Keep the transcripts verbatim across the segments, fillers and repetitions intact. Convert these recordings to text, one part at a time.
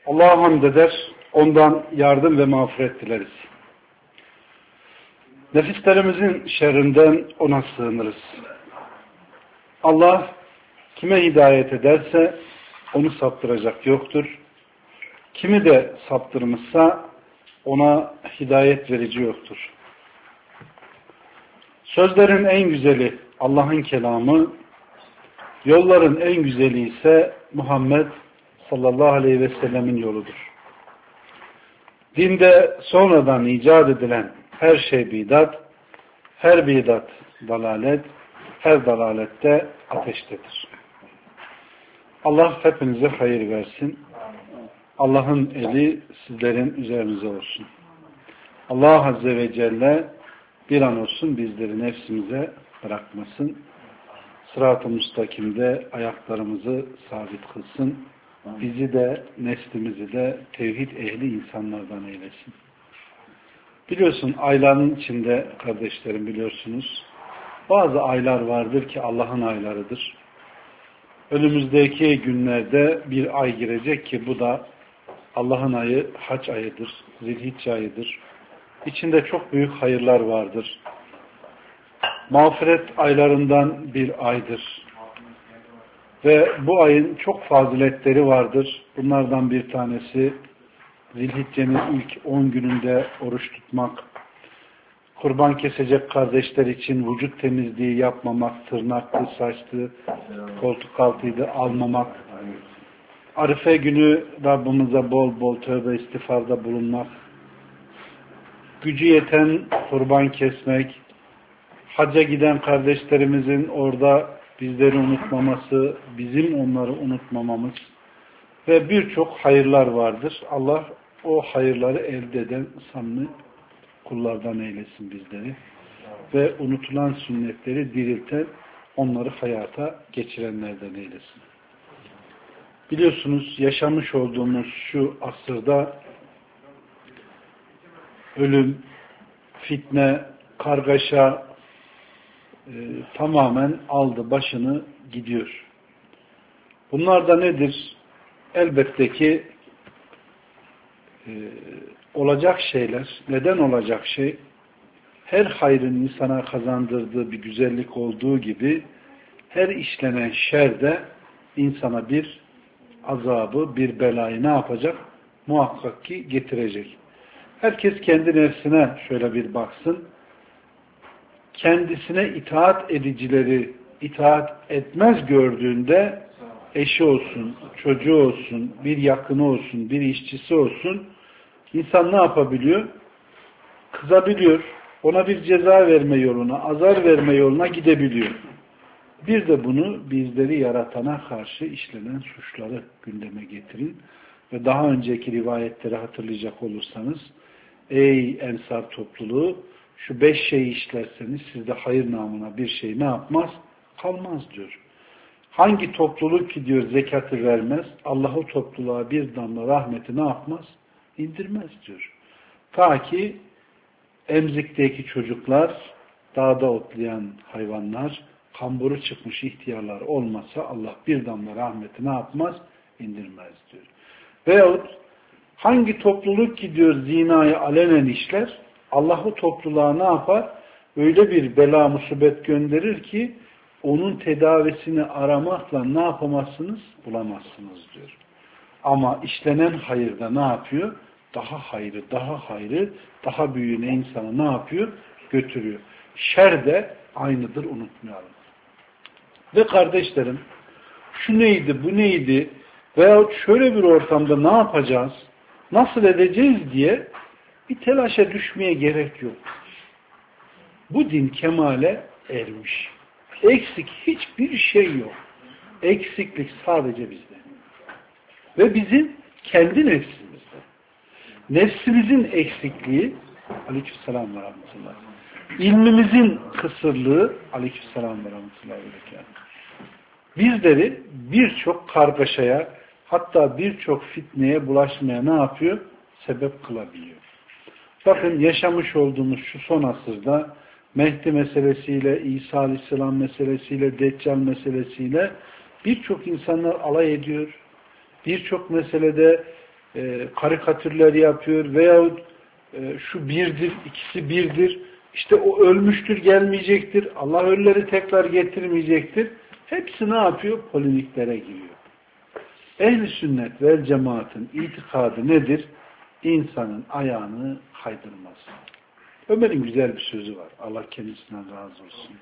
Allah'a hamd eder, ondan yardım ve mağfiret dileriz. Nefislerimizin şerrinden ona sığınırız. Allah kime hidayet ederse onu saptıracak yoktur. Kimi de saptırmışsa ona hidayet verici yoktur. Sözlerin en güzeli Allah'ın kelamı, yolların en güzeli ise Muhammed sallallahu aleyhi ve sellemin yoludur. Dinde sonradan icat edilen her şey bidat, her bidat dalalet, her dalalette ateştedir. Allah hepinize hayır versin. Allah'ın eli sizlerin üzerinize olsun. Allah Azze ve Celle bir an olsun bizleri nefsimize bırakmasın. Sırat-ı müstakimde ayaklarımızı sabit kılsın. Bizi de neslimizi de tevhid ehli insanlardan eylesin. Biliyorsun ayların içinde kardeşlerim biliyorsunuz bazı aylar vardır ki Allah'ın aylarıdır. Önümüzdeki günlerde bir ay girecek ki bu da Allah'ın ayı hac ayıdır, zilhicce ayıdır. İçinde çok büyük hayırlar vardır. Mağfiret aylarından bir aydır. Ve bu ayın çok faziletleri vardır. Bunlardan bir tanesi Zilhicce'nin ilk on gününde oruç tutmak, kurban kesecek kardeşler için vücut temizliği yapmamak, tırnaktı, saçtı, koltuk altıydı almamak, Arife günü Rabbimize bol bol tövbe istiğfarda bulunmak, gücü yeten kurban kesmek, hacca giden kardeşlerimizin orada bizleri unutmaması, bizim onları unutmamamız ve birçok hayırlar vardır. Allah o hayırları elde eden samimi kullardan eylesin bizleri ve unutulan sünnetleri dirilten, onları hayata geçirenlerden eylesin. Biliyorsunuz yaşamış olduğumuz şu asırda ölüm, fitne, kargaşa e, tamamen aldı başını gidiyor. Bunlar da nedir? Elbette ki e, olacak şeyler. Neden olacak şey? Her hayrın insana kazandırdığı bir güzellik olduğu gibi her işlenen şer de insana bir azabı, bir belayı ne yapacak? Muhakkak ki getirecek. Herkes kendi nefsine şöyle bir baksın. Kendisine itaat edicileri itaat etmez gördüğünde eşi olsun, çocuğu olsun, bir yakını olsun, bir işçisi olsun, insan ne yapabiliyor? Kızabiliyor. Ona bir ceza verme yoluna, azar verme yoluna gidebiliyor. Bir de bunu bizleri yaratana karşı işlenen suçları gündeme getirin. Ve daha önceki rivayetleri hatırlayacak olursanız, ey Ensar topluluğu, şu beş şeyi işlerseniz sizde hayır namına bir şey ne yapmaz? Kalmaz diyor. Hangi topluluk ki diyor zekatı vermez, Allah o topluluğa bir damla rahmeti ne yapmaz? İndirmez diyor. Ta ki emzikteki çocuklar, dağda otlayan hayvanlar, kamburu çıkmış ihtiyarlar olmasa Allah bir damla rahmeti ne yapmaz? İndirmez diyor. Veyahut hangi topluluk ki diyor zinayı alenen işler, Allah o topluluğa ne yapar? Öyle bir bela musibet gönderir ki onun tedavisini aramakla ne yapamazsınız? Bulamazsınız diyor. Ama işlenen hayırda ne yapıyor? Daha hayrı, daha hayrı, daha büyüğüne insanı ne yapıyor? Götürüyor. Şer de aynıdır, unutmayalım. Ve kardeşlerim, şu neydi, bu neydi veyahut şöyle bir ortamda ne yapacağız, nasıl edeceğiz diye bir telaşa düşmeye gerek yok. Bu din kemale ermiş. Eksik hiçbir şey yok. Eksiklik sadece bizde. Ve bizim kendi nefsimizde. Nefsimizin eksikliği aleykümselam ve rahmetullah. İlmimizin kısırlığı aleykümselam ve rahmetullah. Bizleri birçok kargaşaya hatta birçok fitneye bulaşmaya ne yapıyor? Sebep kılabiliyor. Bakın yaşamış olduğumuz şu son asırda Mehdi meselesiyle, İsa Aleyhisselam meselesiyle, Deccal meselesiyle birçok insanlar alay ediyor. Birçok meselede e, karikatürler yapıyor veyahut e, şu birdir, ikisi birdir, işte o ölmüştür, gelmeyecektir, Allah ölüleri tekrar getirmeyecektir. Hepsi ne yapıyor? Polemiklere giriyor. Ehl-i sünnet vel cemaatın itikadı nedir? İnsanın ayağını kaydırmaz. Ömer'in güzel bir sözü var. Allah kendisinden razı olsun.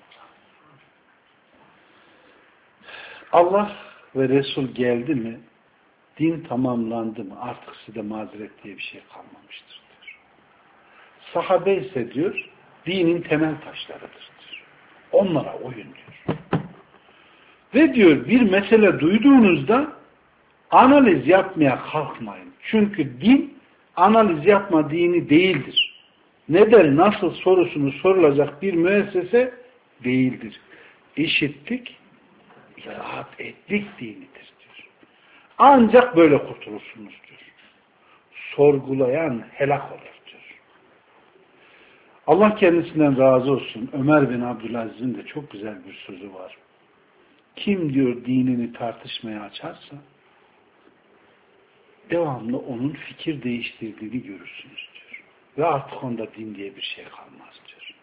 Allah ve Resul geldi mi, din tamamlandı mı, artık size mazeret diye bir şey kalmamıştır diyor. Sahabe ise diyor, dinin temel taşlarıdır diyor. Onlara oyun diyor. Ve diyor, bir mesele duyduğunuzda analiz yapmaya kalkmayın. Çünkü din analiz yapma dini değildir. Neden, nasıl sorusunu sorulacak bir müessese değildir. İşittik, itaat ettik dinidir diyor. Ancak böyle kurtulursunuz diyor. Sorgulayan helak olur diyor. Allah kendisinden razı olsun. Ömer bin Abdülaziz'in de çok güzel bir sözü var. Kim diyor dinini tartışmaya açarsa devamlı onun fikir değiştirdiğini görürsünüz diyor. Ve artık onda din diye bir şey kalmaz diyor.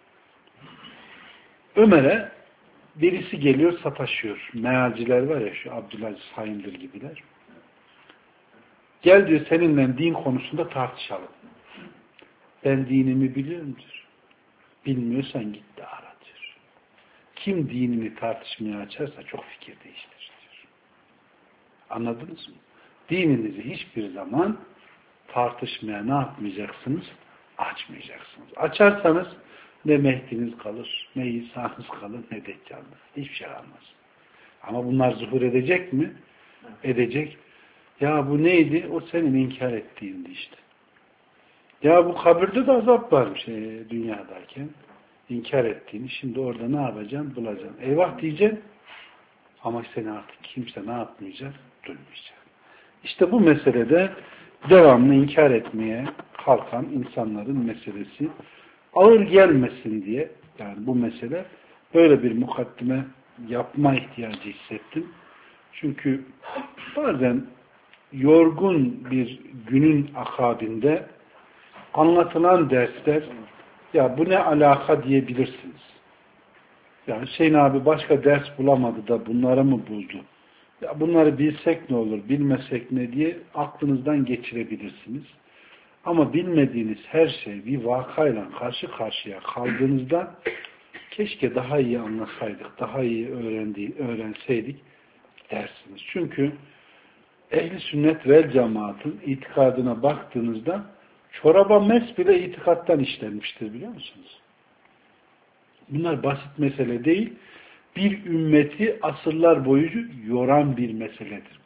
Ömer'e birisi geliyor sataşıyor. Mealciler var ya, şu Abdülaziz Hayındır gibiler. Gel diyor, seninle din konusunda tartışalım. Ben dinimi biliyorum diyor. Bilmiyorsan git de ara diyor. Kim dinini tartışmaya açarsa çok fikir değiştirir diyor. Anladınız mı? Dininizi hiçbir zaman tartışmaya ne yapmayacaksınız? Açmayacaksınız. Açarsanız ne Mehdi'niz kalır, ne İsa'nız kalır, ne Deccal'ınız. Hiçbir şey kalmaz. Ama bunlar zuhur edecek mi? Edecek. Ya bu neydi? O senin inkar ettiğindi işte. Ya bu kabirde de azap varmış e, dünyadayken. İnkar ettiğini. Şimdi orada ne yapacaksın? Bulacaksın. Eyvah diyeceksin. Ama seni artık kimse ne yapmayacak? Duymayacak. İşte bu meselede devamlı inkar etmeye kalkan insanların meselesi ağır gelmesin diye, yani bu mesele böyle bir mukaddime yapma ihtiyacı hissettim. Çünkü bazen yorgun bir günün akabinde anlatılan dersler, ya bu ne alaka diyebilirsiniz. Yani Hüseyin abi başka ders bulamadı da bunları mı buldu? Ya bunları bilsek ne olur, bilmesek ne diye aklınızdan geçirebilirsiniz. Ama bilmediğiniz her şey bir vakayla karşı karşıya kaldığınızda keşke daha iyi anlasaydık, daha iyi öğrendi, öğrenseydik dersiniz. Çünkü ehli sünnet vel cemaatın itikadına baktığınızda çoraba mes bile itikattan işlenmiştir, biliyor musunuz? Bunlar basit mesele değil. Bir ümmeti asırlar boyu yoran bir meseledir.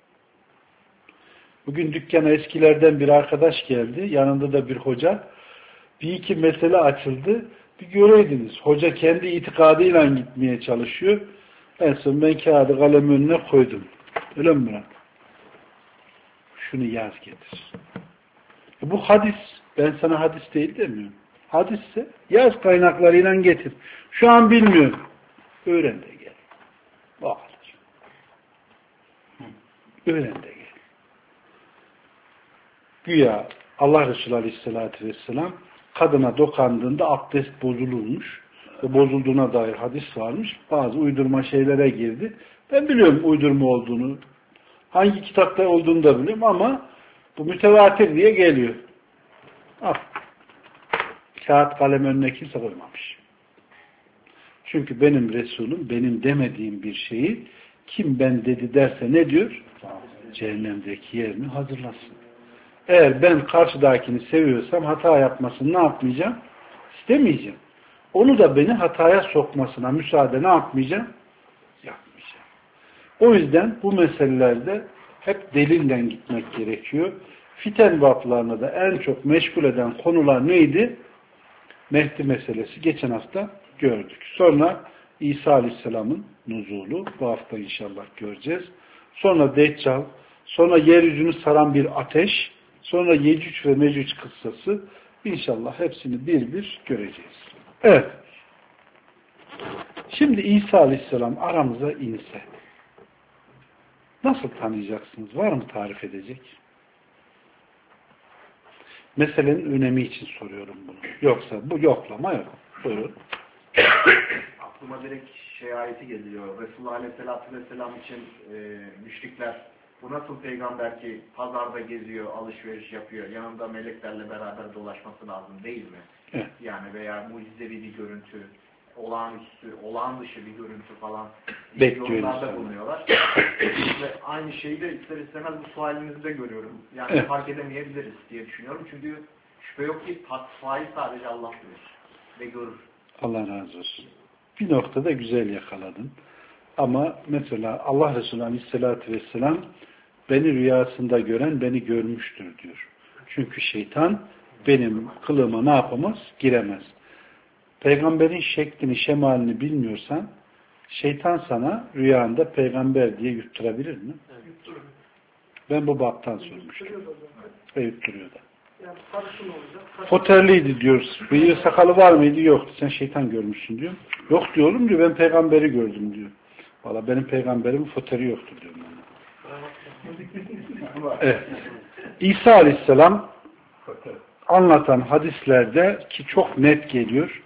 Bugün dükkana eskilerden bir arkadaş geldi. Yanında da bir hoca. Bir iki mesele açıldı. Bir göreydiniz. Hoca kendi itikadıyla gitmeye çalışıyor. En son ben kağıdı kalem önüne koydum. Öyle mi Murat? Şunu yaz getir. E bu hadis. Ben sana hadis değil demiyorum. Hadisse yaz kaynaklarıyla getir. Şu an bilmiyorum. Öğren de gel. O kadar. Öğren de gel. Güya Allah Resulü Aleyhisselatü Vesselam kadına dokandığında abdest bozulurmuş ve bozulduğuna dair hadis varmış. Bazı uydurma şeylere girdi. Ben biliyorum uydurma olduğunu. Hangi kitapta olduğunu da biliyorum ama bu mütevatir diye geliyor. Al. Kağıt kalem önüne kimse koymamış. Çünkü benim Resulüm benim demediğim bir şeyi kim ben dedi derse ne diyor? Cehennemdeki yerini hazırlasın. Eğer ben karşıdakini seviyorsam hata yapmasını ne yapmayacağım? İstemeyeceğim. Onu da beni hataya sokmasına müsaade ne yapmayacağım? Yapmayacağım. O yüzden bu meselelerde hep delille gitmek gerekiyor. Fiten vaplarını da en çok meşgul eden konular neydi? Mehdi meselesi. Geçen hafta gördük. Sonra İsa Aleyhisselam'ın nuzulu. Bu hafta inşallah göreceğiz. Sonra Deccal. Sonra yeryüzünü saran bir ateş. Sonra Yecüc ve Mecüc kıssası. İnşallah hepsini bir bir göreceğiz. Evet. Şimdi İsa Aleyhisselam aramıza inse nasıl tanıyacaksınız? Var mı tarif edecek? Meselenin önemi için soruyorum bunu. Yoksa bu yoklama yok. Buyurun. Aklıma direkt şey ayeti geliyor. Resulullah Aleyhisselatü Vesselam için e, müşrikler bu nasıl peygamber ki pazarda geziyor, alışveriş yapıyor, yanında meleklerle beraber dolaşması lazım değil mi? Evet. Yani veya mucizevi bir görüntü, olağanüstü, olağan dışı bir görüntü falan yorumlarda bulunuyorlar. Ve aynı şeyi de ister istemez bu sualinizde görüyorum. Yani evet. Fark edemeyebiliriz diye düşünüyorum. Çünkü şüphe yok ki tasfayı sadece Allah bilir ve görür. Allah razı olsun. Bir noktada güzel yakaladın. Ama mesela Allah Resulü Aleyhisselatü Vesselam beni rüyasında gören beni görmüştür diyor. Çünkü şeytan benim kılığıma ne yapamaz? Giremez. Peygamberin şeklini, şemalini bilmiyorsan şeytan sana rüyanda peygamber diye yutturabilir mi? Evet. Ben bu baptan sormuştum. Ve yutturuyor da. Yani Foterliydi diyoruz. Bıyığı sakalı var mıydı? Yoktu. Sen şeytan görmüşsün diyor. Yok diyor oğlum diyor. Ben peygamberi gördüm diyor. Valla benim peygamberimin foteri yoktur diyor. Evet. İsa Aleyhisselam anlatan hadislerde ki çok net geliyor.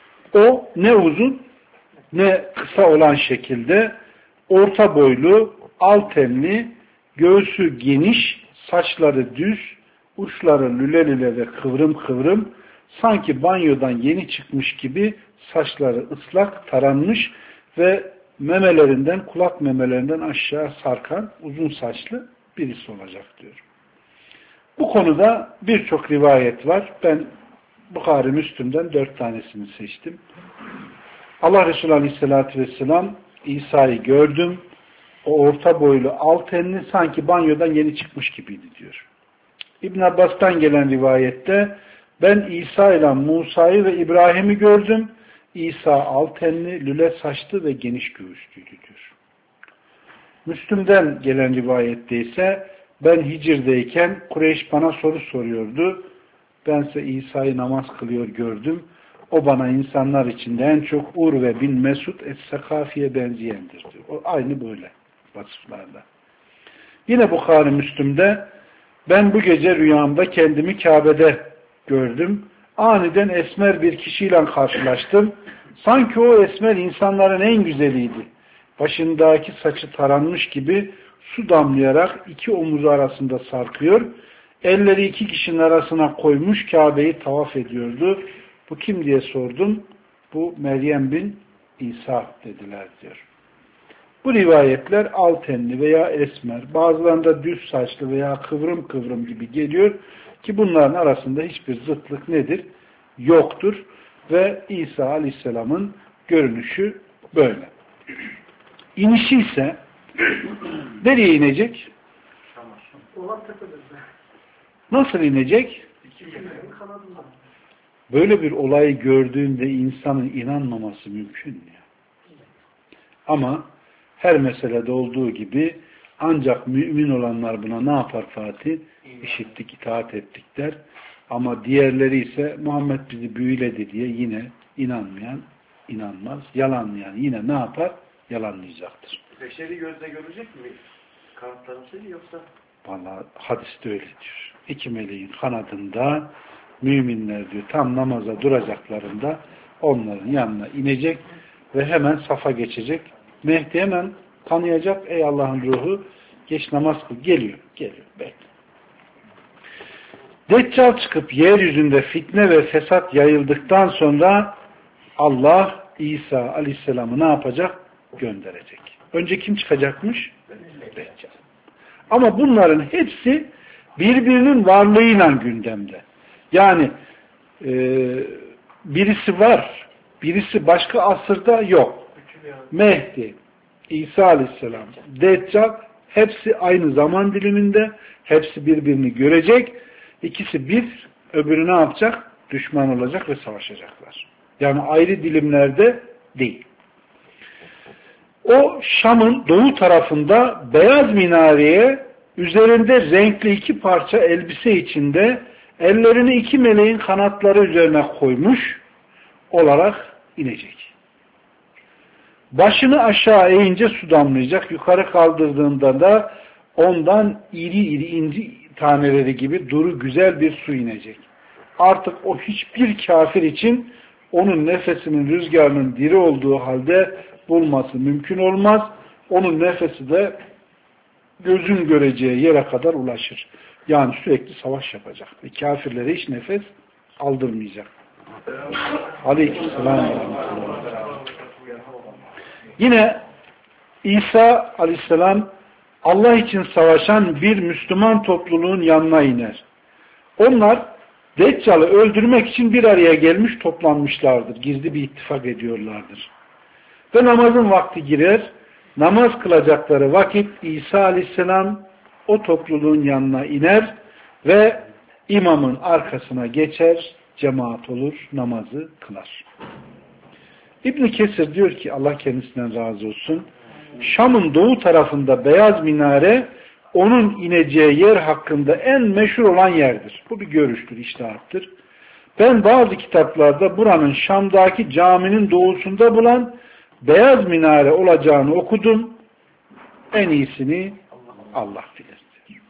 O ne uzun ne kısa olan şekilde orta boylu, al tenli, göğsü geniş, saçları düz, uçları lüle lüle ve kıvrım kıvrım, sanki banyodan yeni çıkmış gibi saçları ıslak, taranmış ve memelerinden, kulak memelerinden aşağı sarkan uzun saçlı birisi olacak diyor. Bu konuda birçok rivayet var. Ben Bukhari Müslim'den dört tanesini seçtim. Allah Resulü Aleyhisselatü Vesselam İsa'yı gördüm. O orta boylu, al tenli, sanki banyodan yeni çıkmış gibiydi diyor. İbn Abbas'tan gelen rivayette ben İsa ile Musa'yı ve İbrahim'i gördüm. İsa al tenli, lüle saçlı ve geniş göğüslüydü diyor. Müslüm'den gelen rivayette ise ben Hicr'deyken Kureyş bana soru soruyordu. Bense İsa'yı namaz kılıyor gördüm. O bana insanlar içinde en çok Urve bin Mesud Es-Sekafi'ye benzeyendir diyor. O aynı böyle vasıflarla. Yine Bukhari Müslüm'de ben bu gece rüyamda kendimi Kabe'de gördüm. Aniden esmer bir kişiyle karşılaştım. Sanki o esmer insanların en güzeliydi. Başındaki saçı taranmış gibi su damlayarak iki omuzu arasında sarkıyor. Elleri iki kişinin arasına koymuş Kabe'yi tavaf ediyordu. Bu kim diye sordum. Bu Meryem bin İsa dediler diyor. Bu rivayetler al tenli veya esmer, bazılarında düz saçlı veya kıvrım kıvrım gibi geliyor ki bunların arasında hiçbir zıtlık nedir? Yoktur. Ve İsa Aleyhisselam'ın görünüşü böyle. İnişi ise nereye inecek? Nasıl inecek? Böyle bir olayı gördüğünde insanın inanmaması mümkün mü? Ama her meselede olduğu gibi ancak mümin olanlar buna ne yapar Fatih? İşittik, itaat ettik der. Ama diğerleri ise Muhammed bizi büyüledi diye yine inanmayan inanmaz. Yalanlayan yine ne yapar? Yalanlayacaktır. Beşeri gözle görecek mi? Kanıtlanışı yoksa? Vallahi hadiste öyle diyor. İki meleğin kanadında müminler diyor tam namaza duracaklarında onların yanına inecek ve hemen safa geçecek. Mehdi hemen tanıyacak. Ey Allah'ın ruhu geç namaz kıl. Geliyor. Geliyor. Bekle. Deccal çıkıp yeryüzünde fitne ve fesat yayıldıktan sonra Allah İsa Aleyhisselam'ı ne yapacak? Gönderecek. Önce kim çıkacakmış? Deccal. Ama bunların hepsi birbirinin varlığıyla gündemde. Yani e, birisi var, birisi başka asırda yok. Mehdi, İsa Aleyhisselam, Deccal hepsi aynı zaman diliminde, hepsi birbirini görecek. İkisi bir, öbürü ne yapacak? Düşman olacak ve savaşacaklar. Yani ayrı dilimlerde değil. O Şam'ın doğu tarafında beyaz minareye üzerinde renkli iki parça elbise içinde ellerini iki meleğin kanatları üzerine koymuş olarak inecek. Başını aşağı eğince su damlayacak. Yukarı kaldırdığında da ondan iri iri inci taneleri gibi duru güzel bir su inecek. Artık o hiçbir kafir için onun nefesinin rüzgarının diri olduğu halde bulması mümkün olmaz. Onun nefesi de gözün göreceği yere kadar ulaşır. Yani sürekli savaş yapacak. Ve kafirlere hiç nefes aldırmayacak. Aleykümselam. Yine İsa aleyhisselam Allah için savaşan bir Müslüman topluluğun yanına iner. Onlar Deccal'ı öldürmek için bir araya gelmiş toplanmışlardır. Gizli bir ittifak ediyorlardır. Ve namazın vakti girer. Namaz kılacakları vakit İsa aleyhisselam o topluluğun yanına iner ve imamın arkasına geçer, cemaat olur, namazı kılar. İbn-i Kesir diyor ki Allah kendisinden razı olsun, Şam'ın doğu tarafında beyaz minare onun ineceği yer hakkında en meşhur olan yerdir. Bu bir görüştür, içtihattır. Ben bazı kitaplarda buranın Şam'daki caminin doğusunda bulan beyaz minare olacağını okudum. En iyisini Allah bilir.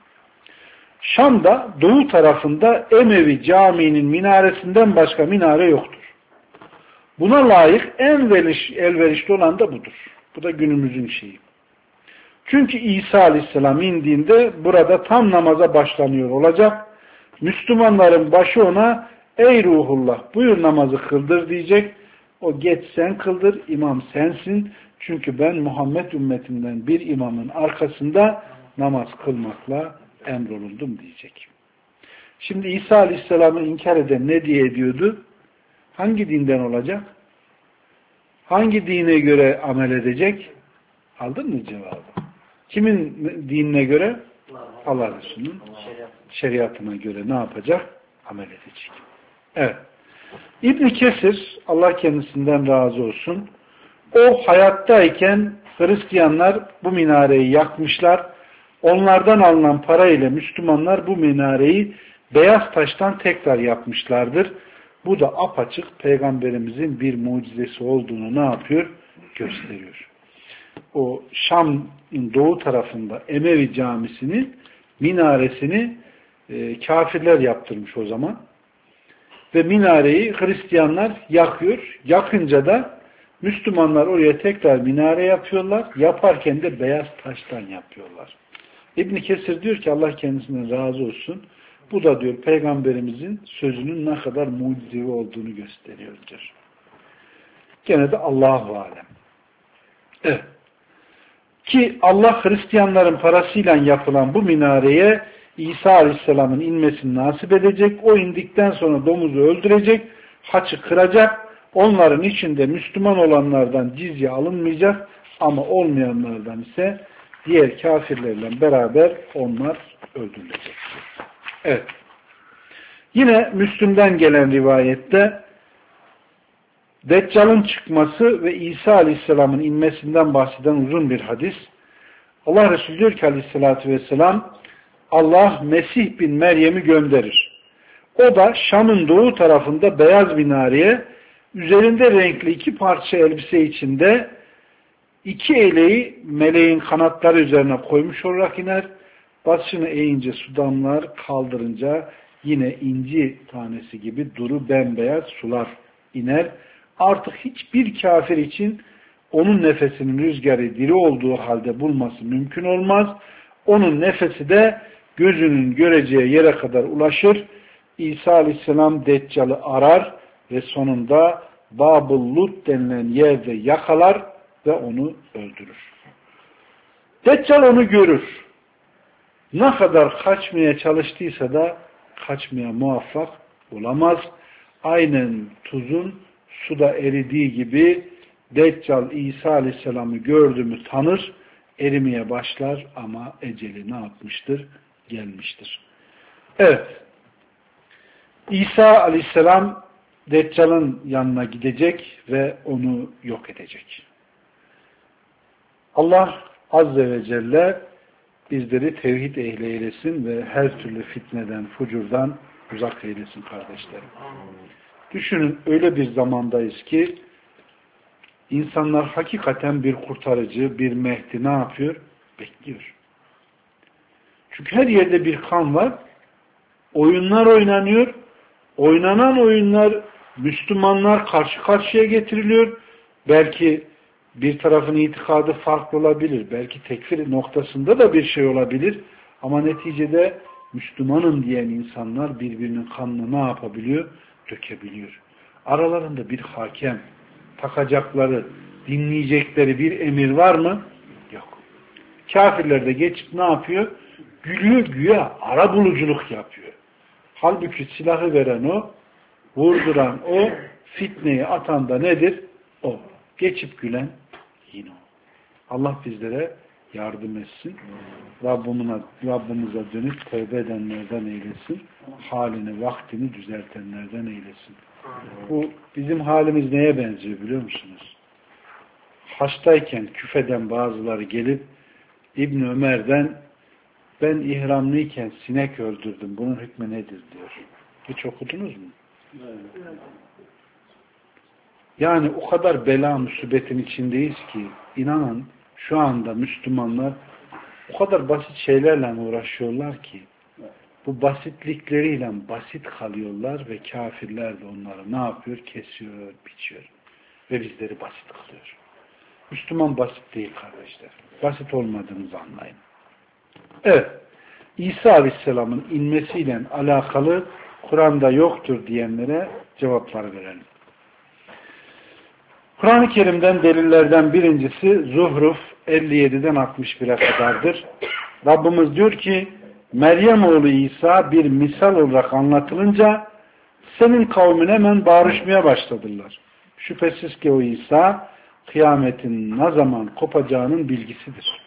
Şam'da doğu tarafında Emevi caminin minaresinden başka minare yoktur. Buna layık en elverişli olan da budur. Bu da günümüzün şeyi. Çünkü İsa Aleyhisselam indiğinde burada tam namaza başlanıyor olacak. Müslümanların başı ona ey ruhullah buyur namazı kıldır diyecek. O geç sen kıldır, imam sensin. Çünkü ben Muhammed ümmetinden bir imamın arkasında namaz kılmakla emrolundum diyecek. Şimdi İsa Aleyhisselam'ı inkar eden ne diye ediyordu? Hangi dinden olacak? Hangi dine göre amel edecek? Aldın mı cevabı? Kimin dinine göre? Allah Resulü'nün şeriatına göre ne yapacak? Amel edecek. Evet. İbn-i Kesir, Allah kendisinden razı olsun, o hayattayken Hristiyanlar bu minareyi yakmışlar. Onlardan alınan para ile Müslümanlar bu minareyi beyaz taştan tekrar yapmışlardır. Bu da apaçık Peygamberimizin bir mucizesi olduğunu ne yapıyor? Gösteriyor. O Şam'ın doğu tarafında Emevi camisinin minaresini e, kafirler yaptırmış o zaman. Ve minareyi Hristiyanlar yakıyor. Yakınca da Müslümanlar oraya tekrar minare yapıyorlar. Yaparken de beyaz taştan yapıyorlar. İbn-i Kesir diyor ki Allah kendisinden razı olsun. Bu da diyor Peygamberimizin sözünün ne kadar mucizevi olduğunu gösteriyordur. Gene de Allahu alem. Evet. Ki Allah Hristiyanların parasıyla yapılan bu minareye İsa Aleyhisselam'ın inmesini nasip edecek. O indikten sonra domuzu öldürecek, haçı kıracak. Onların içinde Müslüman olanlardan cizye alınmayacak ama olmayanlardan ise diğer kafirlerle beraber onlar öldürülecek. Evet. Yine Müslüm'den gelen rivayette Deccal'ın çıkması ve İsa Aleyhisselam'ın inmesinden bahseden uzun bir hadis. Allah Resulü diyor ki Aleyhisselatü Vesselam Allah Mesih bin Meryem'i gönderir. O da Şam'ın doğu tarafında beyaz minareye üzerinde renkli iki parça elbise içinde iki eleği meleğin kanatları üzerine koymuş olarak iner. Başını eğince su damlar, kaldırınca yine inci tanesi gibi duru bembeyaz sular iner. Artık hiçbir kafir için onun nefesinin rüzgarı diri olduğu halde bulması mümkün olmaz. Onun nefesi de gözünün göreceği yere kadar ulaşır. İsa Aleyhisselam Deccal'ı arar ve sonunda Bab-ı Lut denilen yerde yakalar ve onu öldürür. Deccal onu görür. Ne kadar kaçmaya çalıştıysa da kaçmaya muvaffak olamaz. Aynen tuzun suda eridiği gibi Deccal İsa Aleyhisselam'ı gördü mü tanır, erimeye başlar ama eceli ne yapmıştır? Gelmiştir. Evet. İsa Aleyhisselam Deccal'ın yanına gidecek ve onu yok edecek. Allah Azze ve Celle bizleri tevhid ehli eylesin ve her türlü fitneden, fucurdan uzak eylesin kardeşlerim. Düşünün öyle bir zamandayız ki insanlar hakikaten bir kurtarıcı, bir Mehdi ne yapıyor? Bekliyor. Çünkü her yerde bir kan var. Oyunlar oynanıyor. Oynanan oyunlar Müslümanlar karşı karşıya getiriliyor. Belki bir tarafın itikadı farklı olabilir. Belki tekfir noktasında da bir şey olabilir. Ama neticede Müslümanım diyen insanlar birbirinin kanını ne yapabiliyor? Dökebiliyor. Aralarında bir hakem, takacakları, dinleyecekleri bir emir var mı? Yok. Kafirler de geçip ne yapıyor? Gülüyor güya, ara buluculuk yapıyor. Halbuki silahı veren o, vurduran o, fitneyi atan da nedir? O. Geçip gülen yine o. Allah bizlere yardım etsin. Rabbimize, Rabbimize dönüp tövbe edenlerden eylesin. Halini, vaktini düzeltenlerden eylesin. Bu bizim halimiz neye benziyor biliyor musunuz? Haçtayken küfeden bazıları gelip İbn Ömer'den ben ihramlıyken sinek öldürdüm. Bunun hükmü nedir diyor. Hiç okudunuz mu? Evet. Yani o kadar bela musibetin içindeyiz ki inanın şu anda Müslümanlar o kadar basit şeylerle uğraşıyorlar ki bu basitlikleriyle basit kalıyorlar ve kafirler de onları ne yapıyor? Kesiyor, biçiyor. Ve bizleri basit kılıyor. Müslüman basit değil kardeşler. Basit olmadığınızı anlayın. Evet. İsa Aleyhisselam'ın inmesiyle alakalı Kur'an'da yoktur diyenlere cevaplar verelim. Kur'an-ı Kerim'den delillerden birincisi Zuhruf elli yediden altmış bire kadardır. Rabbimiz diyor ki Meryem oğlu İsa bir misal olarak anlatılınca senin kavmin hemen bağırışmaya başladılar. Şüphesiz ki o İsa kıyametin ne zaman kopacağının bilgisidir.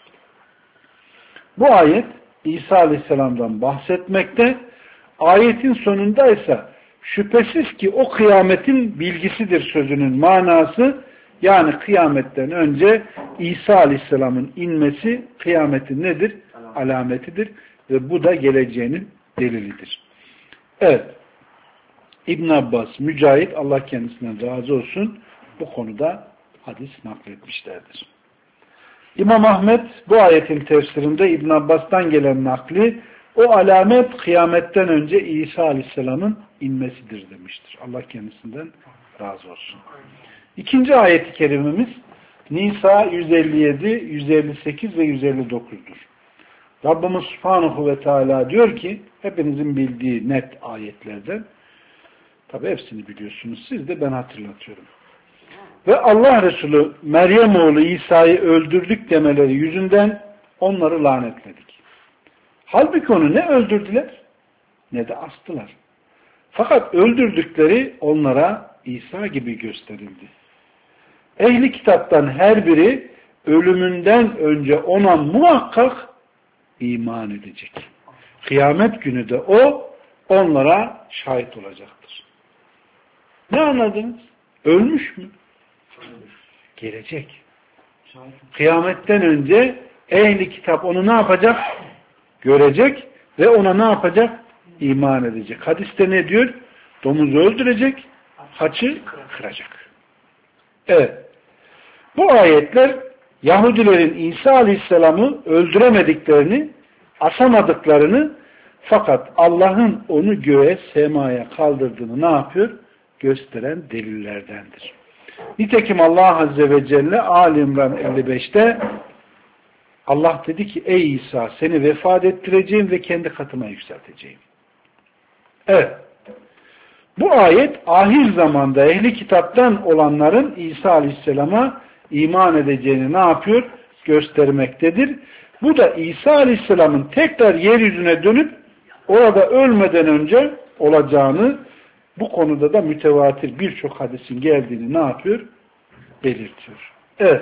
Bu ayet İsa Aleyhisselam'dan bahsetmekte. Ayetin sonunda ise şüphesiz ki o kıyametin bilgisidir sözünün manası, yani kıyametten önce İsa Aleyhisselam'ın inmesi kıyametin nedir? Alametidir ve bu da geleceğinin delilidir. Evet. İbn Abbas, Mücahit, Allah kendisinden razı olsun, bu konuda hadis nakletmişlerdir. İmam Ahmet bu ayetin tefsirinde İbn Abbas'tan gelen nakli o alamet kıyametten önce İsa Aleyhisselam'ın inmesidir demiştir. Allah kendisinden razı olsun. İkinci ayet-i kerimemiz Nisa yüz elli yedi, yüz elli sekiz ve yüz elli dokuz'dur. Rabbimiz Subhanahu ve Teala diyor ki hepinizin bildiği net ayetlerden, tabi hepsini biliyorsunuz siz de, ben hatırlatıyorum. Ve Allah Resulü Meryem oğlu İsa'yı öldürdük demeleri yüzünden onları lanetledik. Halbuki onu ne öldürdüler ne de astılar. Fakat öldürdükleri onlara İsa gibi gösterildi. Ehli kitaptan her biri ölümünden önce ona muhakkak iman edecek. Kıyamet günü de o onlara şahit olacaktır. Ne anladınız? Ölmüş mü? Gelecek. Kıyametten önce ehli kitap onu ne yapacak? Görecek ve ona ne yapacak? İman edecek. Hadiste ne diyor? Domuzu öldürecek, haçı kıracak. Evet. Bu ayetler Yahudilerin İsa Aleyhisselam'ı öldüremediklerini, asamadıklarını, fakat Allah'ın onu göğe, semaya kaldırdığını ne yapıyor? Gösteren delillerdendir. Nitekim Allah Azze ve Celle Ali İmran elli beş'te Allah dedi ki ey İsa seni vefat ettireceğim ve kendi katıma yükselteceğim. Evet. Bu ayet ahir zamanda ehli kitaptan olanların İsa Aleyhisselam'a iman edeceğini ne yapıyor? Göstermektedir. Bu da İsa Aleyhisselam'ın tekrar yeryüzüne dönüp orada ölmeden önce olacağını, bu konuda da mütevatir birçok hadisin geldiğini ne yapıyor? Belirtiyor. Evet.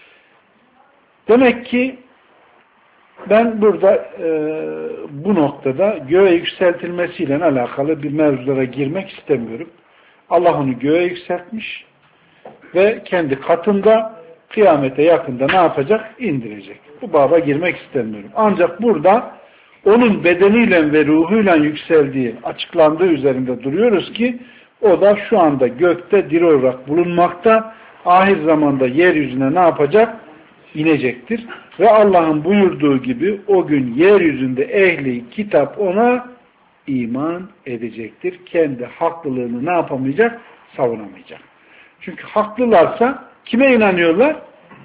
Demek ki ben burada e, bu noktada göğe yükseltilmesiyle alakalı bir mevzulara girmek istemiyorum. Allah onu göğe yükseltmiş ve kendi katında kıyamete yakında ne yapacak? İndirecek. Bu baba girmek istemiyorum. Ancak burada onun bedeniyle ve ruhuyla yükseldiği açıklandığı üzerinde duruyoruz ki o da şu anda gökte diri olarak bulunmakta. Ahir zamanda yeryüzüne ne yapacak? inecektir. Ve Allah'ın buyurduğu gibi o gün yeryüzünde ehli kitap ona iman edecektir. Kendi haklılığını ne yapamayacak? Savunamayacak. Çünkü haklılarsa kime inanıyorlar?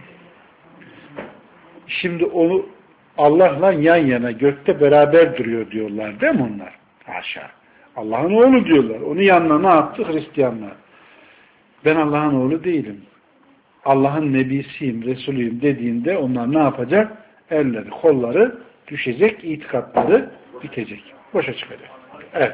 Şimdi onu Allah'la yan yana gökte beraber duruyor diyorlar değil mi onlar? Haşa. Allah'ın oğlu diyorlar. Onu yanına ne yaptı? Hristiyanlar. Ben Allah'ın oğlu değilim. Allah'ın nebisiyim, Resulüyüm dediğinde onlar ne yapacak? Elleri, kolları düşecek, itikatları bitecek. Boşa çıkacak. Evet.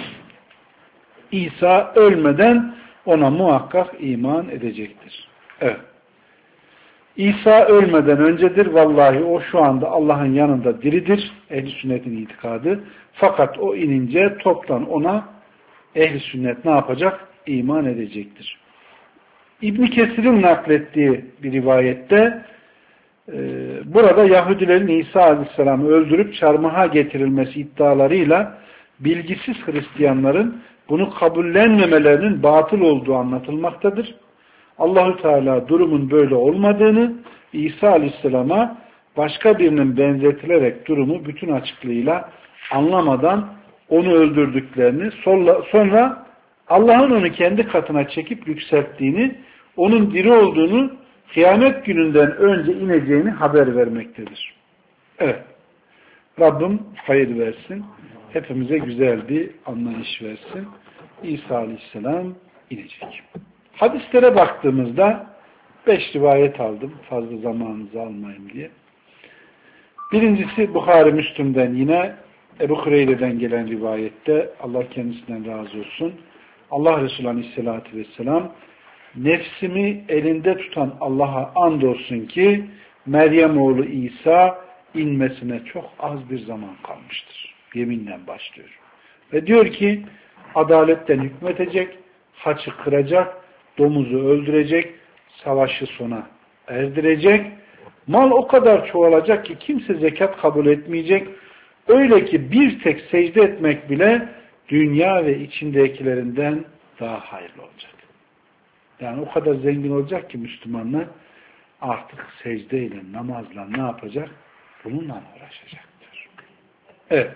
İsa ölmeden ona muhakkak iman edecektir. Evet. İsa ölmeden öncedir. Vallahi o şu anda Allah'ın yanında diridir. Ehl-i sünnetin itikadı. Fakat o inince toptan ona ehl-i sünnet ne yapacak? İman edecektir. İbn Kesir'in naklettiği bir rivayette e, burada Yahudilerin İsa Aleyhisselam'ı öldürüp çarmıha getirilmesi iddialarıyla bilgisiz Hristiyanların bunu kabullenmemelerinin batıl olduğu anlatılmaktadır. Allahü Teala durumun böyle olmadığını, İsa Aleyhisselam'a başka birinin benzetilerek durumu bütün açıklığıyla anlamadan onu öldürdüklerini, sonra Allah'ın onu kendi katına çekip yükselttiğini, onun diri olduğunu, kıyamet gününden önce ineceğini haber vermektedir. Evet. Rabbim hayır versin. Hepimize güzel bir anlayış versin. İsa Aleyhisselam inecek. Hadislere baktığımızda beş rivayet aldım. Fazla zamanınızı almayayım diye. Birincisi Bukhari Müslüm'den yine Ebu Hureyre'den gelen rivayette, Allah kendisinden razı olsun, Allah Resulü Aleyhisselatü Vesselam, nefsimi elinde tutan Allah'a andolsun ki Meryem oğlu İsa inmesine çok az bir zaman kalmıştır. Yeminle başlıyor. Ve diyor ki adaletten hükmetecek, haçı kıracak, domuzu öldürecek, savaşı sona erdirecek, mal o kadar çoğalacak ki kimse zekat kabul etmeyecek. Öyle ki bir tek secde etmek bile dünya ve içindekilerinden daha hayırlı olacak. Yani o kadar zengin olacak ki Müslümanlar artık secdeyle, namazla ne yapacak? Bununla uğraşacaktır. Evet.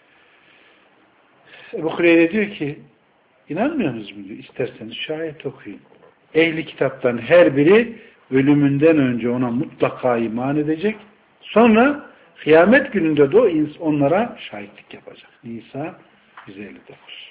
Ebu Hureyre diyor ki inanmıyorsunuz mu diyor. İsterseniz şayet okuyun. Ehli kitaptan her biri ölümünden önce ona mutlaka iman edecek. Sonra kıyamet gününde de o onlara şahitlik yapacak. Nisa yüz elli dokuz.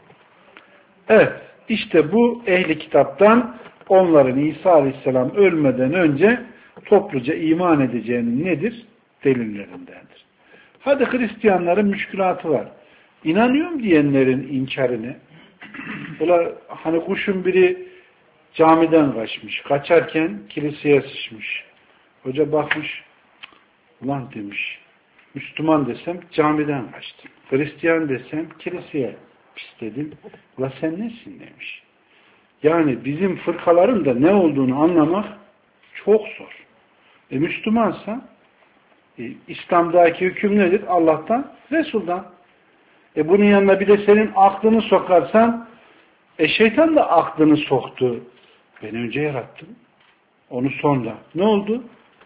Evet. İşte bu ehli kitaptan onların İsa Aleyhisselam ölmeden önce topluca iman edeceğinin nedir? Delillerindendir. Hadi Hristiyanların müşkülatı var. İnanıyorum diyenlerin inkarını, Ula, hani kuşun biri camiden kaçmış. Kaçarken kiliseye sıçmış. Hoca bakmış, ulan demiş, Müslüman desem camiden kaçtım. Hristiyan desem kiliseye pisledim. Ula sen nesin demiş. Yani bizim fırkaların da ne olduğunu anlamak çok zor. E Müslümansa e, İslam'daki hüküm nedir? Allah'tan, Resul'dan. E bunun yanına bir de senin aklını sokarsan e şeytan da aklını soktu. Ben önce yarattım. Onu sonra. Ne oldu?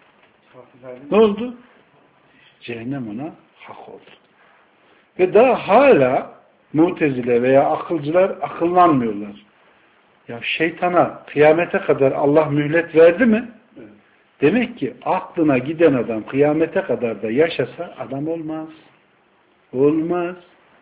Ne oldu? Cehennem ona hak oldu. Ve daha hala Mu'tezile veya akılcılar akıllanmıyorlar. Ya şeytana kıyamete kadar Allah mühlet verdi mi? Evet. Demek ki aklına giden adam kıyamete kadar da yaşasa adam olmaz. Olmaz.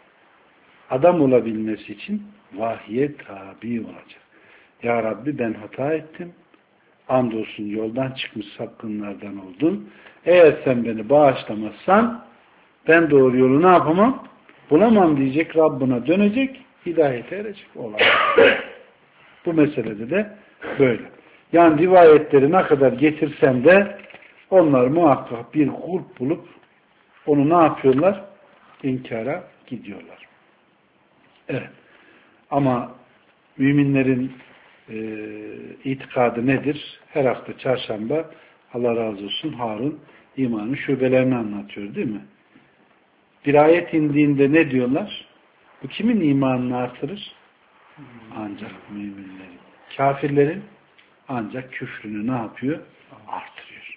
Adam olabilmesi için vahye tabi olacak. Ya Rabbi ben hata ettim. Andolsun yoldan çıkmış sapkınlardan oldum. Eğer sen beni bağışlamazsan ben doğru yolu ne yapamam? Bulamam diyecek, Rabbine dönecek, hidayete erecek. Olacak. Bu meselede de böyle. Yani rivayetleri ne kadar getirsem de onlar muhakkak bir grup bulup onu ne yapıyorlar? İnkara gidiyorlar. Evet. Ama müminlerin e, itikadı nedir? Her hafta çarşamba Allah razı olsun Harun imanın şubelerini anlatıyor değil mi? Bir ayet indiğinde ne diyorlar? Bu kimin imanını artırır? Ancak müminlerin. Kafirlerin ancak küfrünü ne yapıyor? Artırıyor.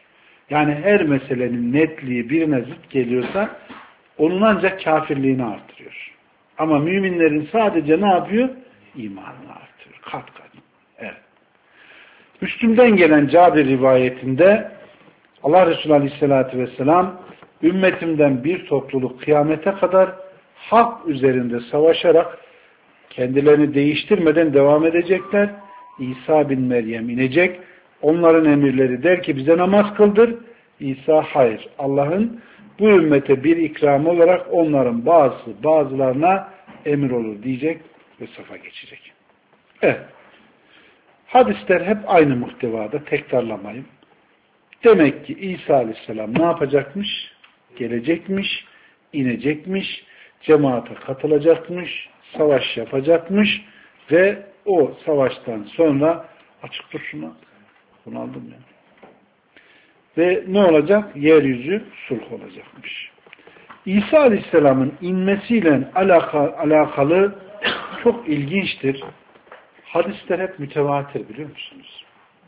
Yani her meselenin netliği birine zıt geliyorsa onun ancak kafirliğini artırıyor. Ama müminlerin sadece ne yapıyor? İmanını artırıyor. Kat kat. Evet. Müslüm'den gelen Cabir rivayetinde Allah Resulü Aleyhisselatü Vesselam ümmetimden bir topluluk kıyamete kadar hak üzerinde savaşarak kendilerini değiştirmeden devam edecekler. İsa bin Meryem inecek. Onların emirleri der ki bize namaz kıldır. İsa hayır. Allah'ın bu ümmete bir ikramı olarak onların bazısı bazılarına emir olur diyecek ve safa geçecek. Evet. Hadisler hep aynı muhtevada, tekrarlamayın. Demek ki İsa Aleyhisselam ne yapacakmış? Gelecekmiş, inecekmiş, cemaate katılacakmış, savaş yapacakmış ve o savaştan sonra açık dur şuna. Bunu aldım ya. Ve ne olacak? Yeryüzü sulh olacakmış. İsa Aleyhisselam'ın inmesiyle alakalı, alakalı çok ilginçtir. Hadisler hep mütevatir biliyor musunuz?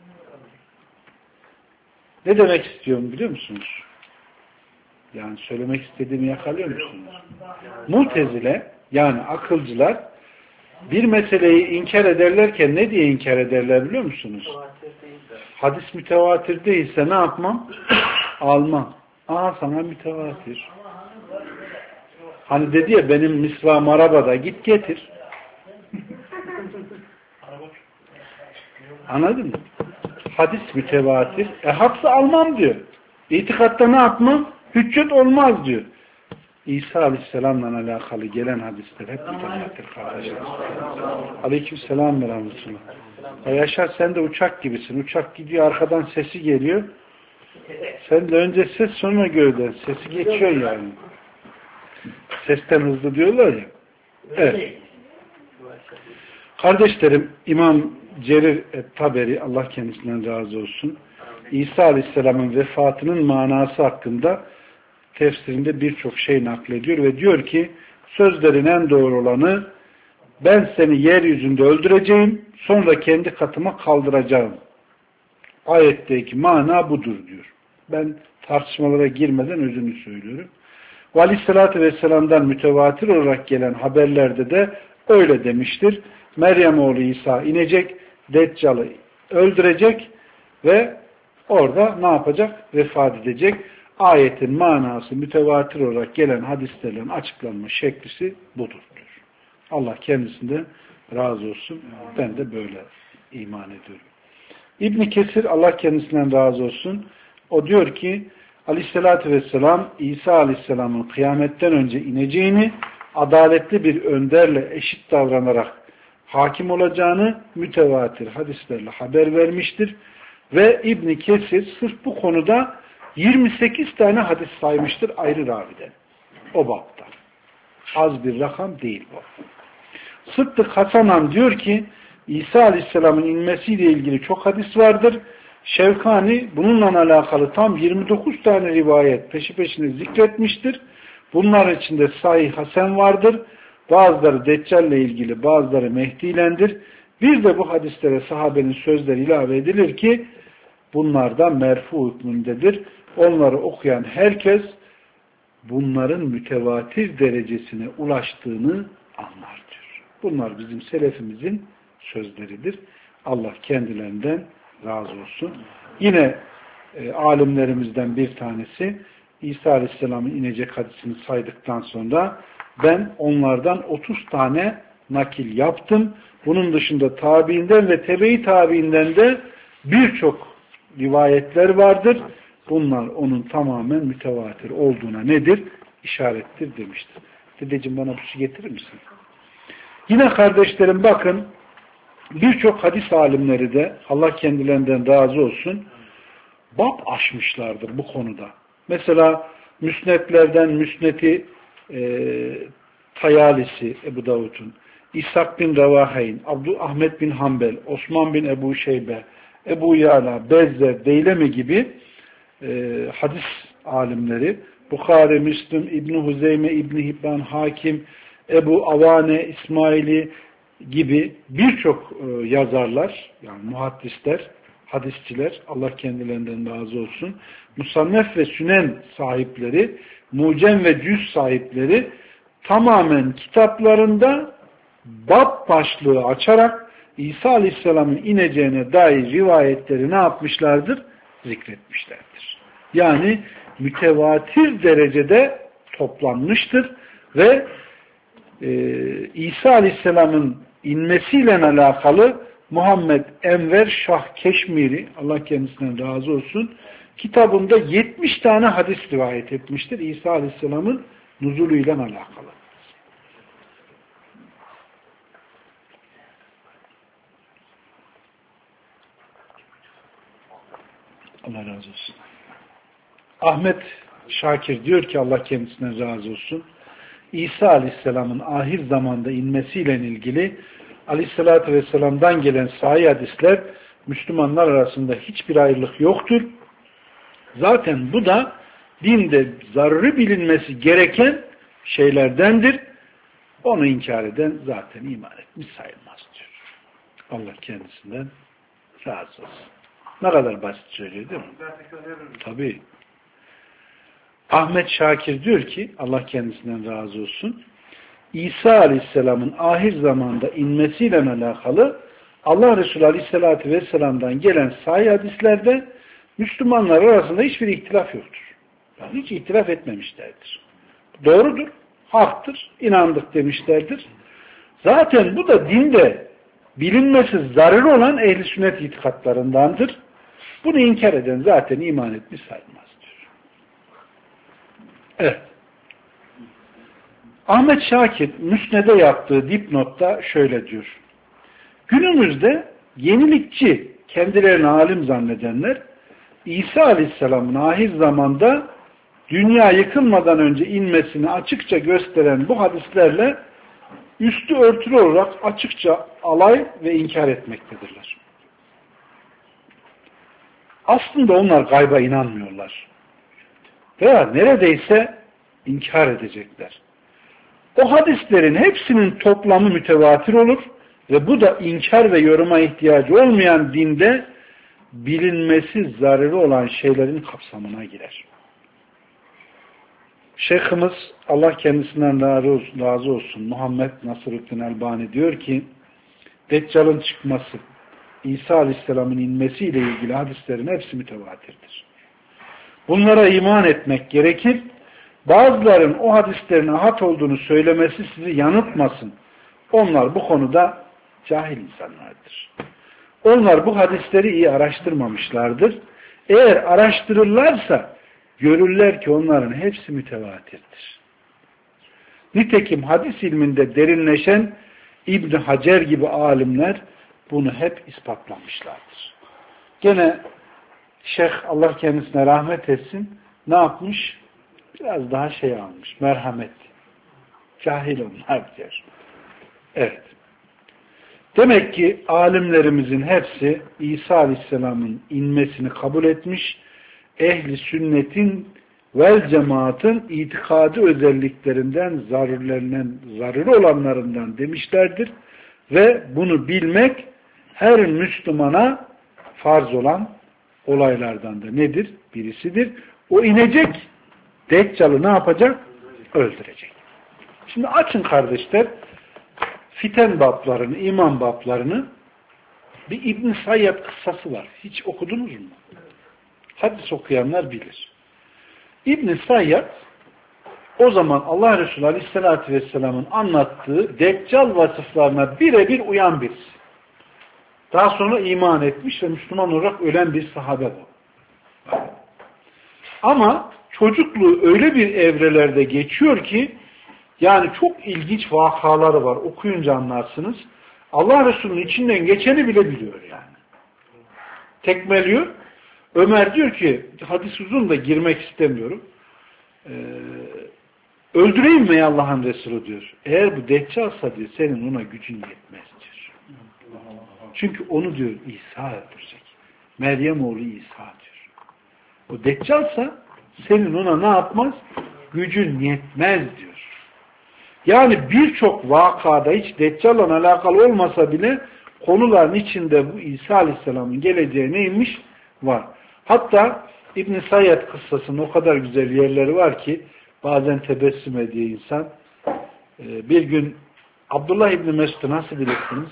Ne demek istiyorum biliyor musunuz? Yani söylemek istediğimi yakalıyor musunuz? Mutezile yani akılcılar bir meseleyi inkar ederlerken ne diye inkar ederler biliyor musunuz? Hadis mütevatir değilse ne yapmam? Almam. Aa sana mütevatir. Hani dedi ya benim misvağım arabada git getir. Anladın mı? Hadis mütevatir. E haksı almam diyor. İtikatta ne yapmam? Hüccet olmaz diyor. İsa Aleyhisselam'la alakalı gelen hadisler hep mütevatir kardeşler. Aleykümselam ve rahmetullah. Ya Yaşar sen de uçak gibisin. Uçak gidiyor arkadan sesi geliyor. Sen de önce ses sonra gövden. Sesi geçiyor yani. Sesten hızlı diyorlar ya. Evet. Kardeşlerim İmam Cerir Taberi Allah kendisinden razı olsun. İsa Aleyhisselam'ın vefatının manası hakkında tefsirinde birçok şey naklediyor ve diyor ki sözlerin en doğru olanı ben seni yeryüzünde öldüreceğim sonra kendi katıma kaldıracağım. Ayetteki mana budur diyor. Ben tartışmalara girmeden özünü söylüyorum. Ve Aleyhisselatü Vesselam'dan mütevatir olarak gelen haberlerde de öyle demiştir. Meryem oğlu İsa inecek, Deccal'ı öldürecek ve orada ne yapacak? Vefat edecek. Ayetin manası mütevatir olarak gelen hadislerin açıklanma şeklisi budur diyor. Allah kendisinden razı olsun. Ben de böyle iman ediyorum. İbn Kesir Allah kendisinden razı olsun. O diyor ki Aleyhisselatü Vesselam İsa Aleyhisselam'ın kıyametten önce ineceğini adaletli bir önderle eşit davranarak hakim olacağını mütevatir hadislerle haber vermiştir. Ve İbn Kesir sırf bu konuda yirmi sekiz tane hadis saymıştır ayrı raviden. O bapta. Az bir rakam değil bu. Sıddık Hasanan diyor ki İsa Aleyhisselam'ın inmesiyle ilgili çok hadis vardır. Şevkani bununla alakalı tam yirmi dokuz tane rivayet peşi peşine zikretmiştir. Bunlar içinde Sahih Hasen vardır. Bazıları Deccal ile ilgili, bazıları Mehdi ilendir. Bir de bu hadislere sahabenin sözleri ilave edilir ki bunlardan merfu hükmündedir. Onları okuyan herkes bunların mütevatir derecesine ulaştığını anlar diyor. Bunlar bizim selefimizin sözleridir. Allah kendilerinden razı olsun. Yine e, alimlerimizden bir tanesi İsa Aleyhisselam'ın inecek hadisini saydıktan sonra ben onlardan otuz tane nakil yaptım. Bunun dışında tabiinden ve tebe-i tabiinden de birçok rivayetler vardır. Bunlar onun tamamen mütevatir olduğuna nedir? İşarettir demiştir. Dedeciğim bana bir şey getirir misin? Yine kardeşlerim bakın birçok hadis alimleri de Allah kendilerinden razı olsun bab aşmışlardır bu konuda. Mesela müsnetlerden müsneti e, Tayalisi Ebu Davud'un, İshak bin Revaheyn, Abdü Ahmet bin Hanbel, Osman bin Ebu Şeybe, Ebu Yala, Bezzer, Deylemi gibi e, hadis alimleri, Bukhari, Müslim, İbn Huzeyme, İbn Hibban, Hakim, Ebu Avane, İsmaili gibi birçok e, yazarlar, yani muhaddisler, hadisçiler, Allah kendilerinden razı olsun, Musannef ve Sünen sahipleri, Mucem ve Cüz sahipleri tamamen kitaplarında bab başlığı açarak İsa Aleyhisselam'ın ineceğine dair rivayetleri ne yapmışlardır? Zikretmişlerdir. Yani mütevatir derecede toplanmıştır ve e, İsa Aleyhisselam'ın inmesiyle alakalı Muhammed Enver Şah Keşmiri, Allah kendisinden razı olsun, kitabında yetmiş tane hadis rivayet etmiştir İsa Aleyhisselam'ın nuzuluyla alakalı. Allah razı olsun. Ahmet Şakir diyor ki Allah kendisinden razı olsun, İsa Aleyhisselam'ın ahir zamanda inmesiyle ilgili Aleyhisselatü Vesselam'dan gelen sahih hadisler Müslümanlar arasında hiçbir ayrılık yoktur. Zaten bu da dinde zararı bilinmesi gereken şeylerdendir. Onu inkar eden zaten iman etmiş sayılmaz diyor. Allah kendisinden razı olsun. Ne kadar basit söylüyor değil mi? Tabii. Ahmet Şakir diyor ki Allah kendisinden razı olsun, İsa Aleyhisselam'ın ahir zamanda inmesiyle alakalı Allah Resulü Aleyhisselatü Vesselam'dan gelen sahih hadislerde Müslümanlar arasında hiçbir ihtilaf yoktur. Yani hiç ihtilaf etmemişlerdir. Doğrudur, haktır, inandık demişlerdir. Zaten bu da dinde bilinmesi zararı olan ehl-i sünnet itikatlarındandır. Bunu inkar eden zaten iman etmiş sayılmaz diyor. Evet. Ahmet Şakir Müsned'e yaptığı dipnotta şöyle diyor. Günümüzde yenilikçi, kendilerini alim zannedenler İsa Aleyhisselam'ın ahir zamanda dünya yıkılmadan önce inmesini açıkça gösteren bu hadislerle üstü örtülü olarak açıkça alay ve inkar etmektedirler. Aslında onlar gayba inanmıyorlar. Veya neredeyse inkar edecekler. O hadislerin hepsinin toplamı mütevatir olur ve bu da inkar ve yoruma ihtiyacı olmayan dinde bilinmesi zararı olan şeylerin kapsamına girer. Şeyhimiz Allah kendisinden razı olsun Muhammed Nasrüddin Elbani diyor ki Deccal'ın çıkması, İsa Aleyhisselam'ın inmesiyle ilgili hadislerin hepsi mütevatirdir. Bunlara iman etmek gerekir. Bazıların o hadislerin ahad olduğunu söylemesi sizi yanıltmasın. Onlar bu konuda cahil insanlardır. Onlar bu hadisleri iyi araştırmamışlardır. Eğer araştırırlarsa görürler ki onların hepsi mütevatirdir. Nitekim hadis ilminde derinleşen İbn Hacer gibi alimler bunu hep ispatlamışlardır. Gene Şeyh Allah kendisine rahmet etsin ne yapmış? Biraz daha şey almış. Merhamet. Cahil onlar diyor. Evet. Demek ki alimlerimizin hepsi İsa Aleyhisselam'ın inmesini kabul etmiş, ehli sünnetin vel cemaatın itikadi özelliklerinden, zararlarından, zararı olanlarından demişlerdir ve bunu bilmek her Müslümana farz olan olaylardan da nedir? Birisidir. O inecek, Deccal'ı ne yapacak? Öldürecek. Şimdi açın kardeşler, fiten bablarını, iman bablarını, bir İbn Sayyad kıssası var. Hiç okudunuz mu? Hadis okuyanlar bilir. İbn Sayyad o zaman Allah Resulü Aleyhisselatü Vesselam'ın anlattığı Deccal vasıflarına birebir uyan birisi. Daha sonra iman etmiş ve Müslüman olarak ölen bir sahabe bu. Ama çocukluğu öyle bir evrelerde geçiyor ki yani çok ilginç vakaları var. Okuyunca anlarsınız. Allah Resulü'nün içinden geçeni bile biliyor yani. Tekmeliyor. Ömer diyor ki hadis uzun da girmek istemiyorum. Ee, öldüreyim mi Allah'ın Resulü diyor. Eğer bu Deccal'sa diyor senin ona gücün yetmez diyor. Çünkü onu diyor İsa öldürecek. Meryem oğlu İsa diyor. O Deccal'sa senin ona ne yapmaz? Gücün yetmez diyor. Yani birçok vakada hiç Deccal'la alakalı olmasa bile konuların içinde bu İsa Aleyhisselam'ın geleceği neymiş? Var. Hatta İbn-i Sayyad kıssasının o kadar güzel yerleri var ki bazen tebessüm ediyor insan. Bir gün Abdullah İbni Mesud'u nasıl bilirsiniz?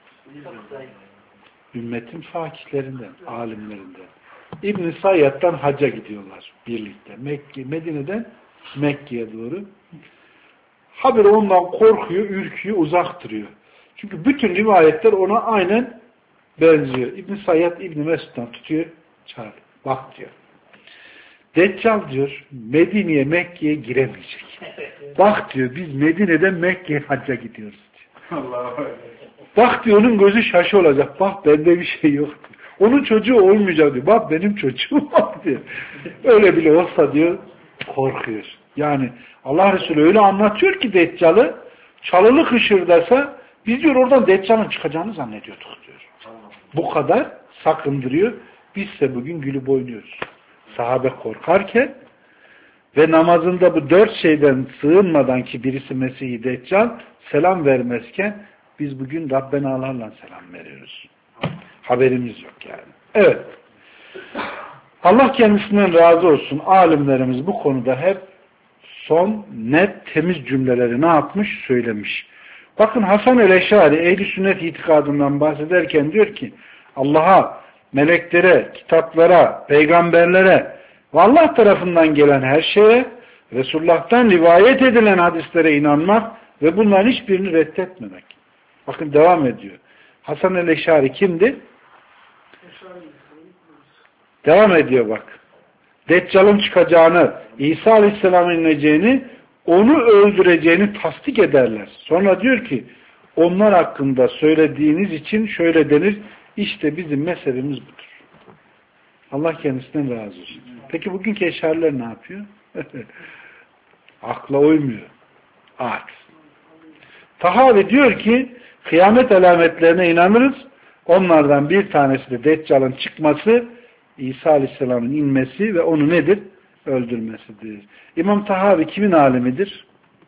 Ümmetin fakihlerinden, alimlerinden. İbn-i Sayyad'dan hacca gidiyorlar birlikte. Mekke, Medine'den Mekke'ye doğru. Haberi ondan korkuyor, ürküyor, uzak duruyor. Çünkü bütün rivayetler ona aynen benziyor. İbn-i Sayyad İbn-i Mesud'dan tutuyor, çağırıyor. Bak diyor. Deccal diyor, Medine'ye, Mekke'ye giremeyecek. Bak diyor, biz Medine'den Mekke'ye hacca gidiyoruz diyor. Allah. Bak diyor, onun gözü şaşı olacak. Bak bende bir şey yok diyor. Onun çocuğu olmayacak diyor. Bak benim çocuğum var diyor. Öyle bile olsa diyor, korkuyor. Yani Allah Resulü öyle anlatıyor ki Deccal'ı, çalılı hışırdasa biz diyor oradan Deccal'ın çıkacağını zannediyorduk diyor. Bu kadar sakındırıyor. Bizse bugün gülüp oynuyoruz. Sahabe korkarken ve namazında bu dört şeyden sığınmadan ki birisi Mesih-i Deccal selam vermezken biz bugün Rabbenalarla selam veriyoruz. Haberimiz yok yani. Evet. Allah kendisinden razı olsun. Alimlerimiz bu konuda hep son, net, temiz cümleleri ne yapmış? Söylemiş. Bakın Hasan el-Eşari Ehl-i Sünnet itikadından bahsederken diyor ki Allah'a, meleklere, kitaplara, peygamberlere ve Allah tarafından gelen her şeye, Resulullah'tan rivayet edilen hadislere inanmak ve bunların hiçbirini reddetmemek. Bakın devam ediyor. Hasan el-Eşari kimdi? Devam ediyor bak. Deccal'ın çıkacağını, İsa Aleyhisselam'ın ineceğini, onu öldüreceğini tasdik ederler. Sonra diyor ki, onlar hakkında söylediğiniz için şöyle denir, işte bizim mezhebimiz budur. Allah kendisinden razı olsun. Peki bugünkü eşariler ne yapıyor? Akla uymuyor. Aç. Tahavi diyor ki, kıyamet alametlerine inanırız. Onlardan bir tanesi de Deccal'ın çıkması, İsa Aleyhisselam'ın inmesi ve onu nedir? Öldürmesidir. İmam Tahavi kimin alimidir?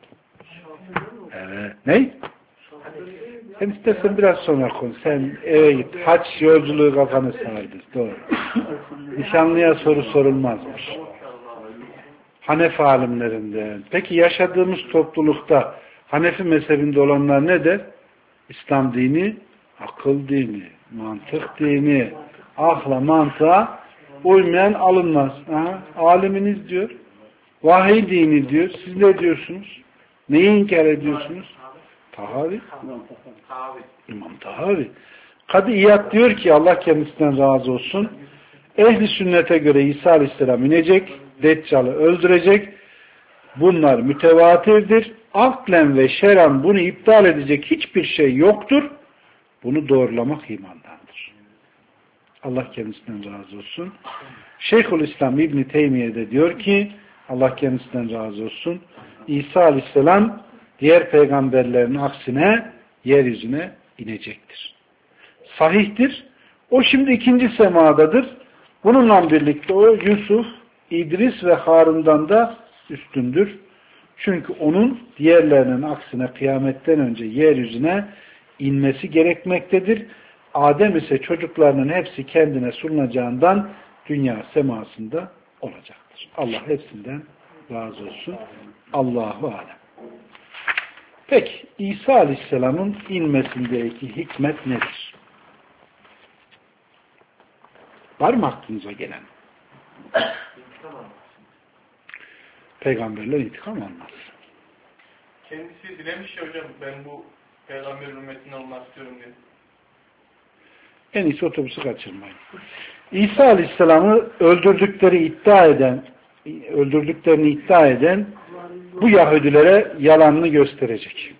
Evet. Ne? Sen istersen biraz sonra konuş. Sen eve git. Haç yolculuğu kafanı sardır. Doğru. Nişanlıya soru sorulmazmış. Hanefi alimlerinden. Peki yaşadığımız toplulukta Hanefi mezhebinde olanlar ne der? İslam dini, akıl dini, mantık dini, akla, mantığa uymayan alınmaz. Aha, aliminiz diyor. Vahiy dini diyor. Siz ne diyorsunuz? Neyi inkar ediyorsunuz? Tahavi. İmam Tahavi. Kadı İyad diyor ki Allah kendisinden razı olsun. Ehli sünnete göre İsa Aleyhisselam inecek, Deccal'ı öldürecek. Bunlar mütevatirdir. Aklen ve şeran bunu iptal edecek hiçbir şey yoktur. Bunu doğrulamak imandandır. Allah kendisinden razı olsun. Şeyhülislam İbn Teymiye de diyor ki Allah kendisinden razı olsun. İsa Aleyhisselam diğer peygamberlerin aksine yeryüzüne inecektir. Sahihtir. O şimdi ikinci semadadır. Bununla birlikte o Yusuf, İdris ve Harun'dan da üstündür. Çünkü onun diğerlerinin aksine kıyametten önce yeryüzüne inmesi gerekmektedir. Adem ise çocuklarının hepsi kendine sunulacağından dünya semasında olacaktır. Allah hepsinden razı olsun. Allahu alem. Peki İsa Aleyhisselam'ın inmesindeki hikmet nedir? Var mı aklınıza gelen? Peygamberler intikam almaz. Kendisi dilemiş ya hocam, ben bu peygamber ümmetine olmak istiyorum diye. En iyisi otobüsü kaçırmayın. İsa Aleyhisselam'ı öldürdükleri iddia eden, öldürdüklerini iddia eden bu Yahudilere yalanını gösterecek.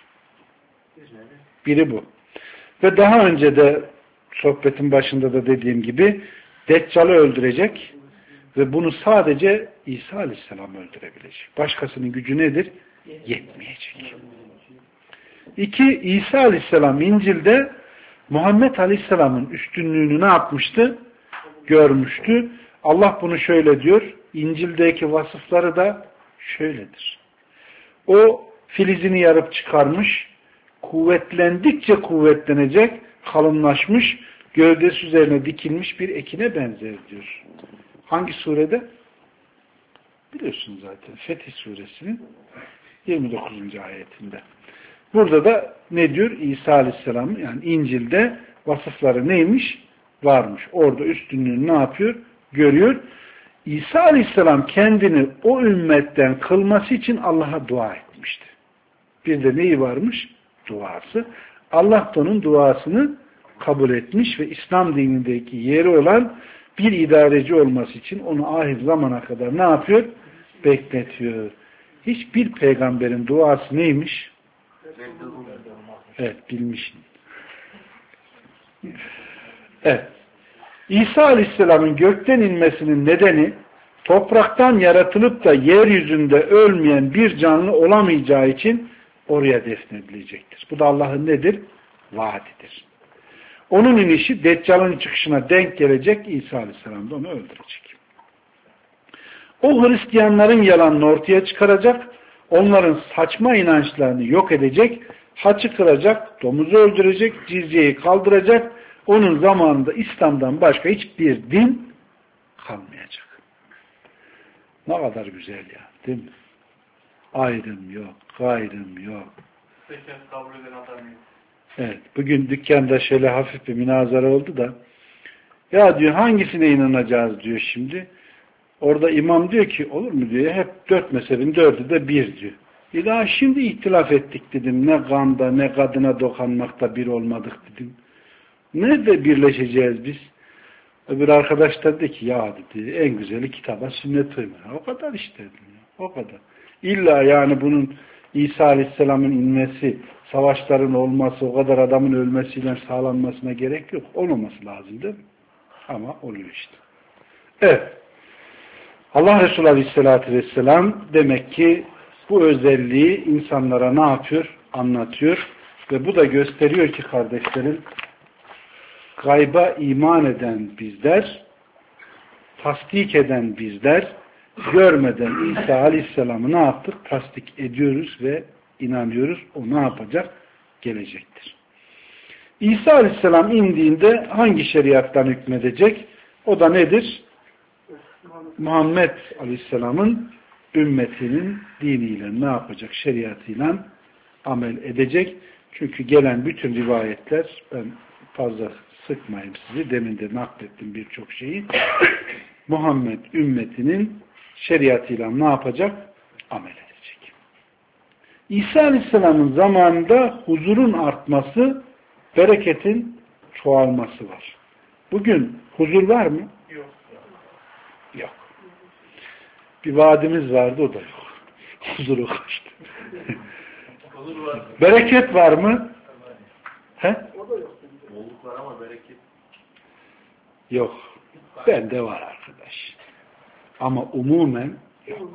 Biri bu. Ve daha önce de sohbetin başında da dediğim gibi Deccal'ı öldürecek ve bunu sadece İsa Aleyhisselam öldürebilecek. Başkasının gücü nedir? Yetmeyecek. İki, İsa Aleyhisselam İncil'de Muhammed Aleyhisselam'ın üstünlüğünü ne yapmıştı? Görmüştü. Allah bunu şöyle diyor. İncil'deki vasıfları da şöyledir. O filizini yarıp çıkarmış, kuvvetlendikçe kuvvetlenecek, kalınlaşmış, gövdesi üzerine dikilmiş bir ekine benzer diyor. Hangi surede? Biliyorsunuz zaten. Fetih suresinin yirmi dokuzuncu ayetinde. Burada da ne diyor? İsa Aleyhisselam, yani İncil'de vasıfları neymiş? Varmış. Orada üstünlüğünü ne yapıyor? Görüyor. İsa Aleyhisselam kendini o ümmetten kılması için Allah'a dua etmişti. Bir de neyi varmış? Duası. Allah da onun duasını kabul etmiş ve İslam dinindeki yeri olan bir idareci olması için onu ahir zamana kadar ne yapıyor? Bekletiyor. Hiçbir peygamberin duası neymiş? Evet, bilmişim. Evet. İsa Aleyhisselam'ın gökten inmesinin nedeni topraktan yaratılıp da yeryüzünde ölmeyen bir canlı olamayacağı için oraya defnedilecektir. Bu da Allah'ın nedir? Vaadidir. Onun inişi Deccal'ın çıkışına denk gelecek, İsa Aleyhisselam da onu öldürecek. O Hristiyanların yalanını ortaya çıkaracak, onların saçma inançlarını yok edecek, haçı kıracak, domuzu öldürecek, cizyeyi kaldıracak, onun zamanında İslam'dan başka hiçbir din kalmayacak. Ne kadar güzel ya, değil mi? Ayrım yok, gayrım yok. Evet, bugün dükkanda şöyle hafif bir münazara oldu da, ya diyor hangisine inanacağız diyor şimdi. Orada imam diyor ki, olur mu diyor, hep dört mezhebin dördü de bir diyor. E daha şimdi ihtilaf ettik dedim, ne ganda ne kadına dokanmakta bir olmadık dedim. Nerede birleşeceğiz biz? Öbür arkadaş da dedi ki, ya dedi, en güzeli kitaba sünnet uyma. O kadar işte dedim ya, o kadar. İlla yani bunun İsa Aleyhisselam'ın inmesi, savaşların olması, o kadar adamın ölmesiyle sağlanmasına gerek yok. Olmaması lazım değil mi? Ama oluyor işte. Evet. Allah Resulü Aleyhisselatü Vesselam demek ki bu özelliği insanlara ne yapıyor? Anlatıyor. Ve bu da gösteriyor ki kardeşlerim, gayba iman eden bizler, tasdik eden bizler, görmeden İsa Aleyhisselam'ı ne yaptık? Tasdik ediyoruz ve inanıyoruz. O ne yapacak? Gelecektir. İsa Aleyhisselam indiğinde hangi şeriattan hükmedecek? O da nedir? Muhammed Aleyhisselam'ın ümmetinin diniyle ne yapacak? Şeriatıyla amel edecek. Çünkü gelen bütün rivayetler, ben fazla sıkmayayım sizi, demin de naklettim birçok şeyi. Muhammed ümmetinin şeriatıyla ne yapacak? Amel edecek. İsa Aleyhisselam'ın zamanında huzurun artması, bereketin çoğalması var. Bugün huzur var mı? Yok. Yok. Bir vaadimiz vardı, o da yok. Huzuru kaçtı. Huzur var. Bereket var mı? He? O da yok. Bolluk var ama bereket yok. Bende var arkadaş. Ama umumen yok.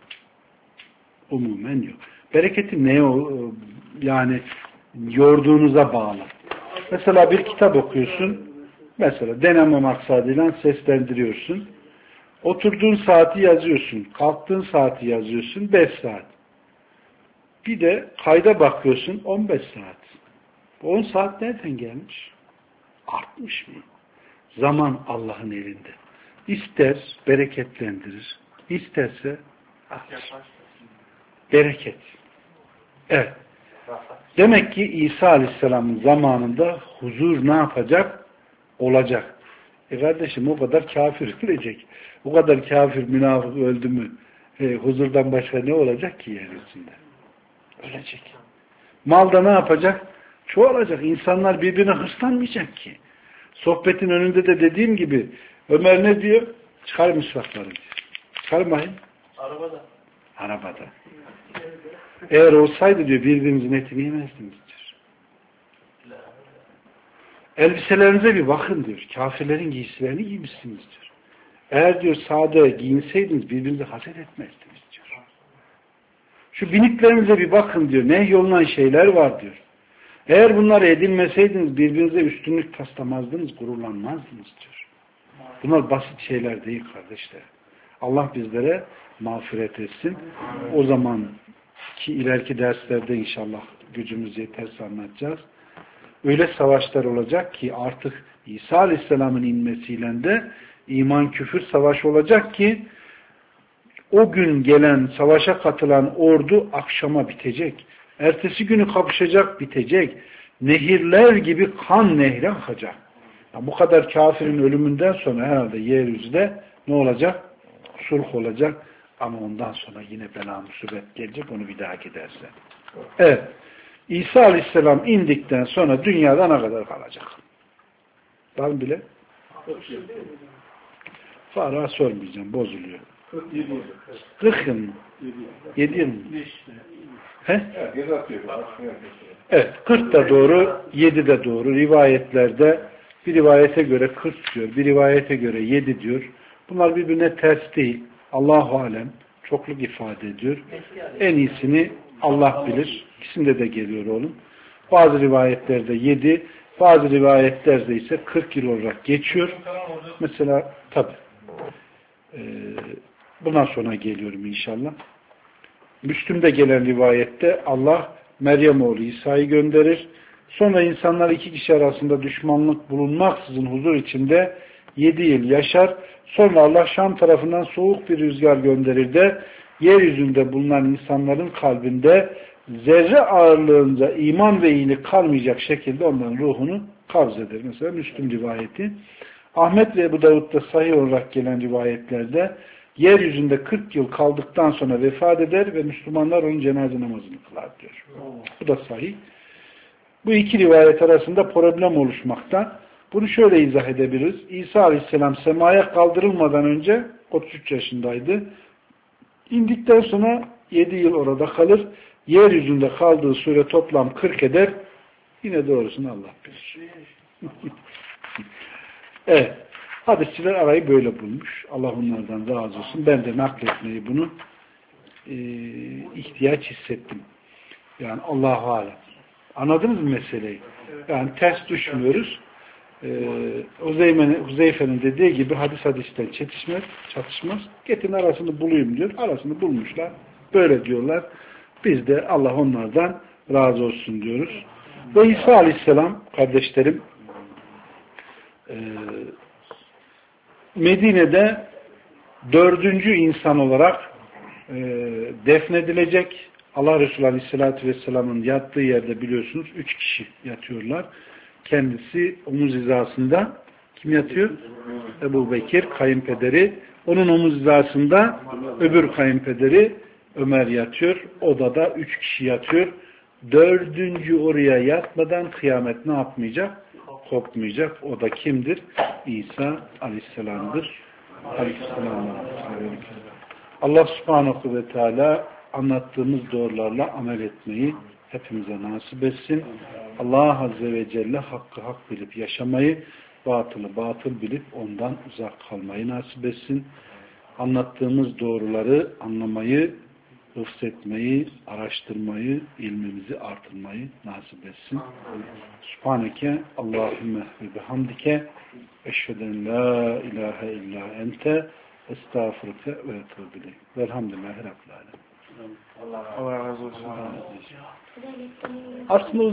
Umumen yok. Bereketin neye yani yorduğunuza bağlı. Mesela bir kitap okuyorsun. Mesela deneme maksadıyla seslendiriyorsun. Oturduğun saati yazıyorsun. Kalktığın saati yazıyorsun. beş saat. Bir de kayda bakıyorsun. on beş saat. on saat nereden gelmiş? Artmış mı? Zaman Allah'ın elinde. İster bereketlendirir. İsterse artır. Bereket. Evet. Demek ki İsa Aleyhisselam'ın zamanında huzur ne yapacak? Olacak. E kardeşim, o kadar kafir ölecek. O kadar kafir münafık öldü mü e, huzurdan başka ne olacak ki yeryüzünde? Ölecek. Malda ne yapacak? Çoğalacak. İnsanlar birbirine hırslanmayacak ki. Sohbetin önünde de dediğim gibi Ömer ne diyor? Çıkar misvakları diyor. Çıkarmayın. Arabada. Arabada. Eğer olsaydı diyor birbirinizin etini yemezdiniz diyor. Elbiselerinize bir bakın diyor. Kafirlerin giysilerini giymişsiniz diyor. Eğer diyor sade giyinseydiniz birbirinize haset etmezdiniz diyor. Şu biniklerinize bir bakın diyor. Nehyolunan şeyler var diyor. Eğer bunları edinmeseydiniz birbirinize üstünlük taslamazdınız, gururlanmazdınız diyor. Bunlar basit şeyler değil kardeşler. Allah bizlere mağfiret etsin. O zaman ki ileriki derslerde inşallah gücümüz yeterse anlatacağız. öyle savaşlar olacak ki artık İsa Aleyhisselam'ın inmesiyle de iman küfür savaşı olacak ki o gün gelen savaşa katılan ordu akşama bitecek. Ertesi günü kapışacak, bitecek. Nehirler gibi kan nehri akacak. Ya bu kadar kafirin ölümünden sonra herhalde yeryüzünde ne olacak? Sulh olacak. Ama ondan sonra yine bela musibet gelecek. Onu bir daha giderse. Evet. İsa Aleyhisselam indikten sonra dünyada ne kadar kalacak? Var mı bile? Faruk'a sormayacağım. Bozuluyor. kırk yıl mı? yedi yıl mı? He? Evet. kırk da doğru, yedi de doğru. Rivayetlerde bir rivayete göre kırk diyor. Bir rivayete göre yedi diyor. Bunlar birbirine ters değil. Allahu alem. Çokluk ifade ediyor. En iyisini Allah bilir. İkisinde de geliyor oğlum. Bazı rivayetlerde yedi, bazı rivayetlerde ise kırk yıl olarak geçiyor. Mesela tabi e, bundan sonra geliyorum inşallah. Müslüm'de gelen rivayette Allah Meryem oğlu İsa'yı gönderir. Sonra insanlar iki kişi arasında düşmanlık bulunmaksızın huzur içinde yedi yıl yaşar. Sonra Allah Şam tarafından soğuk bir rüzgar gönderir de yeryüzünde bulunan insanların kalbinde zerre ağırlığında iman ve iyilik kalmayacak şekilde onların ruhunu kabz eder. Mesela Müslüm rivayeti. Ahmet ve Ebu Davud'da sahih olarak gelen rivayetlerde yeryüzünde kırk yıl kaldıktan sonra vefat eder ve Müslümanlar onun cenaze namazını kılar diyor. Bu da sahih. Bu iki rivayet arasında problem oluşmakta. Bunu şöyle izah edebiliriz. İsa Aleyhisselam semaya kaldırılmadan önce otuz üç yaşındaydı. İndikten sonra yedi yıl orada kalır. Yeryüzünde kaldığı süre toplam kırk eder. Yine doğrusunu Allah bilir. Evet. Hadisçiler arayı böyle bulmuş. Allah onlardan razı olsun. Ben de nakletmeyi bunu e, ihtiyaç hissettim. Yani Allahu alem. Anladınız mı meseleyi? Yani ters düşmüyoruz. Ee, Huzeyfe'nin dediği gibi hadis hadisten çatışmaz, çatışmaz. Getirin arasını bulayım diyor. Arasını bulmuşlar. Böyle diyorlar. Biz de Allah onlardan razı olsun diyoruz. Ve İsa Aleyhisselam kardeşlerim e, Medine'de dördüncü insan olarak e, defnedilecek. Allah Resulü Aleyhisselatü Vesselam'ın yattığı yerde biliyorsunuz üç kişi yatıyorlar. Kendisi omuz hizasında kim yatıyor? Ebu Bekir kayınpederi. Onun omuz hizasında öbür kayınpederi Ömer yatıyor. Odada üç kişi yatıyor. Dördüncü oraya yatmadan kıyamet ne yapmayacak? Kopmayacak. O da kimdir? İsa Aleyhisselam'dır. Aleyhisselam. Allah Subhanahu ve Teala anlattığımız doğrularla amel etmeyi hepimize nasip etsin. Allah Azze ve Celle hakkı hak bilip yaşamayı, batılı batıl bilip ondan uzak kalmayı nasip etsin. Anlattığımız doğruları anlamayı, hıfzetmeyi, araştırmayı, ilmimizi artırmayı nasip etsin. Subhaneke Allahümme ve bihamdike eşheden la ilahe illa ente estağfurke ve etûbü velhamdülillahi rabbil âlemin. Allah razı olsun. Aslında